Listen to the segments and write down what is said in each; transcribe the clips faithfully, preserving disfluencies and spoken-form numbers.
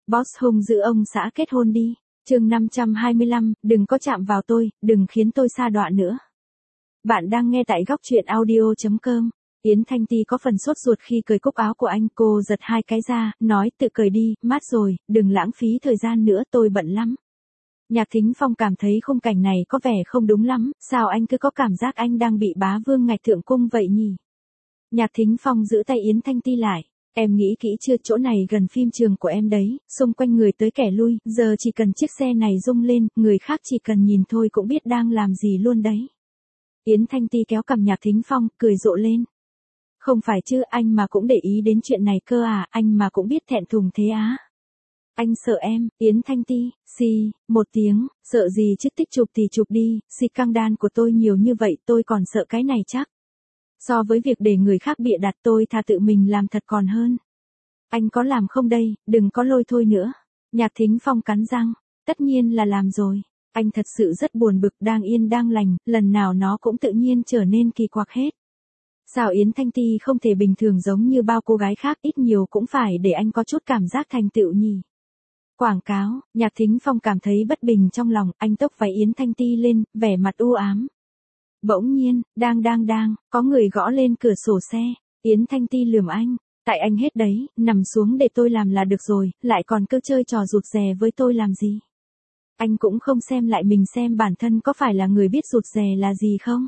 Boss hung dữ ông xã kết hôn đi. Chương năm trăm hai mươi lăm, đừng có chạm vào tôi, đừng khiến tôi sa đọa nữa. Bạn đang nghe tại góc truyện audio chấm com. Yến Thanh Ti có phần sốt ruột khi cởi cúc áo của anh, cô giật hai cái ra, nói tự cởi đi, mát rồi, đừng lãng phí thời gian nữa, tôi bận lắm. Nhạc Thính Phong cảm thấy khung cảnh này có vẻ không đúng lắm, sao anh cứ có cảm giác anh đang bị bá vương ngạch thượng cung vậy nhỉ? Nhạc Thính Phong giữ tay Yến Thanh Ti lại. Em nghĩ kỹ chưa, chỗ này gần phim trường của em đấy, xung quanh người tới kẻ lui, giờ chỉ cần chiếc xe này rung lên, người khác chỉ cần nhìn thôi cũng biết đang làm gì luôn đấy. Yến Thanh Ti kéo cằm Nhạc Thính Phong, cười rộ lên. Không phải chứ, anh mà cũng để ý đến chuyện này cơ à, anh mà cũng biết thẹn thùng thế á. Anh sợ em, Yến Thanh Ti, xì, một tiếng, sợ gì chứ, tích chụp thì chụp đi, xì căng đan của tôi nhiều như vậy tôi còn sợ cái này chắc. So với việc để người khác bịa đặt tôi thà tự mình làm thật còn hơn. Anh có làm không đây, đừng có lôi thôi nữa. Nhạc Thính Phong cắn răng, tất nhiên là làm rồi. Anh thật sự rất buồn bực, đang yên đang lành, lần nào nó cũng tự nhiên trở nên kỳ quặc hết. Sao Yến Thanh Ti không thể bình thường giống như bao cô gái khác, ít nhiều cũng phải để anh có chút cảm giác thành tựu nhỉ. Quảng cáo, Nhạc Thính Phong cảm thấy bất bình trong lòng, anh tốc váy Yến Thanh Ti lên, vẻ mặt u ám. Bỗng nhiên, đang đang đang, có người gõ lên cửa sổ xe, Yến Thanh Ti lườm anh, tại anh hết đấy, nằm xuống để tôi làm là được rồi, lại còn cứ chơi trò rụt rè với tôi làm gì. Anh cũng không xem lại mình xem bản thân có phải là người biết rụt rè là gì không?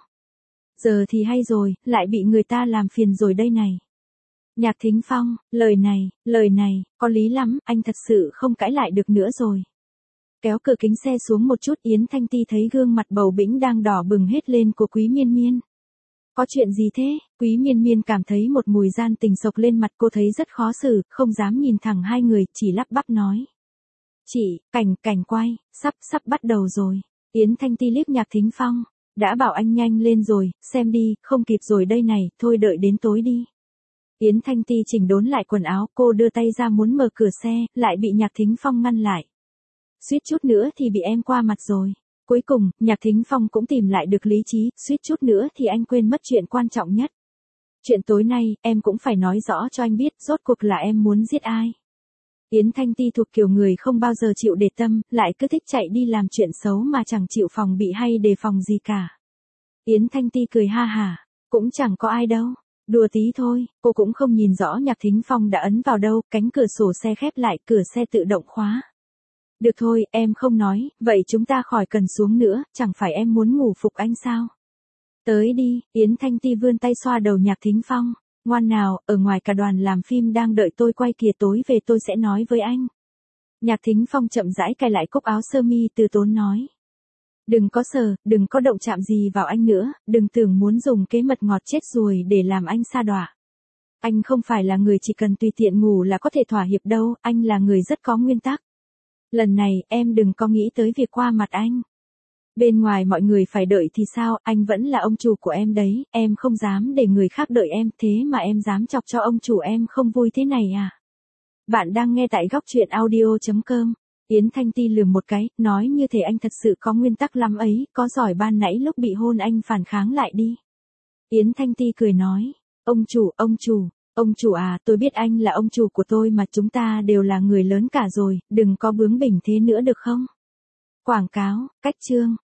Giờ thì hay rồi, lại bị người ta làm phiền rồi đây này. Nhạc Thính Phong, lời này, lời này, có lý lắm, anh thật sự không cãi lại được nữa rồi. Kéo cửa kính xe xuống một chút, Yến Thanh Ti thấy gương mặt bầu bĩnh đang đỏ bừng hết lên của Quý Miên Miên. Có chuyện gì thế? Quý Miên Miên cảm thấy một mùi gian tình sộc lên mặt, cô thấy rất khó xử, không dám nhìn thẳng hai người, chỉ lắp bắp nói. Chị, cảnh, cảnh quay, sắp, sắp bắt đầu rồi. Yến Thanh Ti liếc Nhạc Thính Phong. Đã bảo anh nhanh lên rồi, xem đi, không kịp rồi đây này, thôi đợi đến tối đi. Yến Thanh Ti chỉnh đốn lại quần áo, cô đưa tay ra muốn mở cửa xe, lại bị Nhạc Thính Phong ngăn lại. Suýt chút nữa thì bị em qua mặt rồi. Cuối cùng, Nhạc Thính Phong cũng tìm lại được lý trí, suýt chút nữa thì anh quên mất chuyện quan trọng nhất. Chuyện tối nay, em cũng phải nói rõ cho anh biết, rốt cuộc là em muốn giết ai. Yến Thanh Ti thuộc kiểu người không bao giờ chịu để tâm, lại cứ thích chạy đi làm chuyện xấu mà chẳng chịu phòng bị hay đề phòng gì cả. Yến Thanh Ti cười ha hả, cũng chẳng có ai đâu, đùa tí thôi, cô cũng không nhìn rõ Nhạc Thính Phong đã ấn vào đâu, cánh cửa sổ xe khép lại, cửa xe tự động khóa. Được thôi, em không nói, vậy chúng ta khỏi cần xuống nữa, chẳng phải em muốn ngủ phục anh sao? Tới đi, Yến Thanh Ti vươn tay xoa đầu Nhạc Thính Phong. Ngoan nào, ở ngoài cả đoàn làm phim đang đợi tôi quay kìa, tối về tôi sẽ nói với anh. Nhạc Thính Phong chậm rãi cài lại cúc áo sơ mi, từ tốn nói. Đừng có sờ, đừng có động chạm gì vào anh nữa, đừng tưởng muốn dùng kế mật ngọt chết ruồi để làm anh sa đọa. Anh không phải là người chỉ cần tùy tiện ngủ là có thể thỏa hiệp đâu, anh là người rất có nguyên tắc. Lần này, em đừng có nghĩ tới việc qua mặt anh. Bên ngoài mọi người phải đợi thì sao, anh vẫn là ông chủ của em đấy, em không dám để người khác đợi em, thế mà em dám chọc cho ông chủ em không vui thế này à? Bạn đang nghe tại góc truyện audio chấm com. Yến Thanh Ti lườm một cái, nói như thể anh thật sự có nguyên tắc lắm ấy, có giỏi ban nãy lúc bị hôn anh phản kháng lại đi. Yến Thanh Ti cười nói, ông chủ, ông chủ, ông chủ à, tôi biết anh là ông chủ của tôi mà, chúng ta đều là người lớn cả rồi, đừng có bướng bỉnh thế nữa được không? Quảng cáo, cách chương,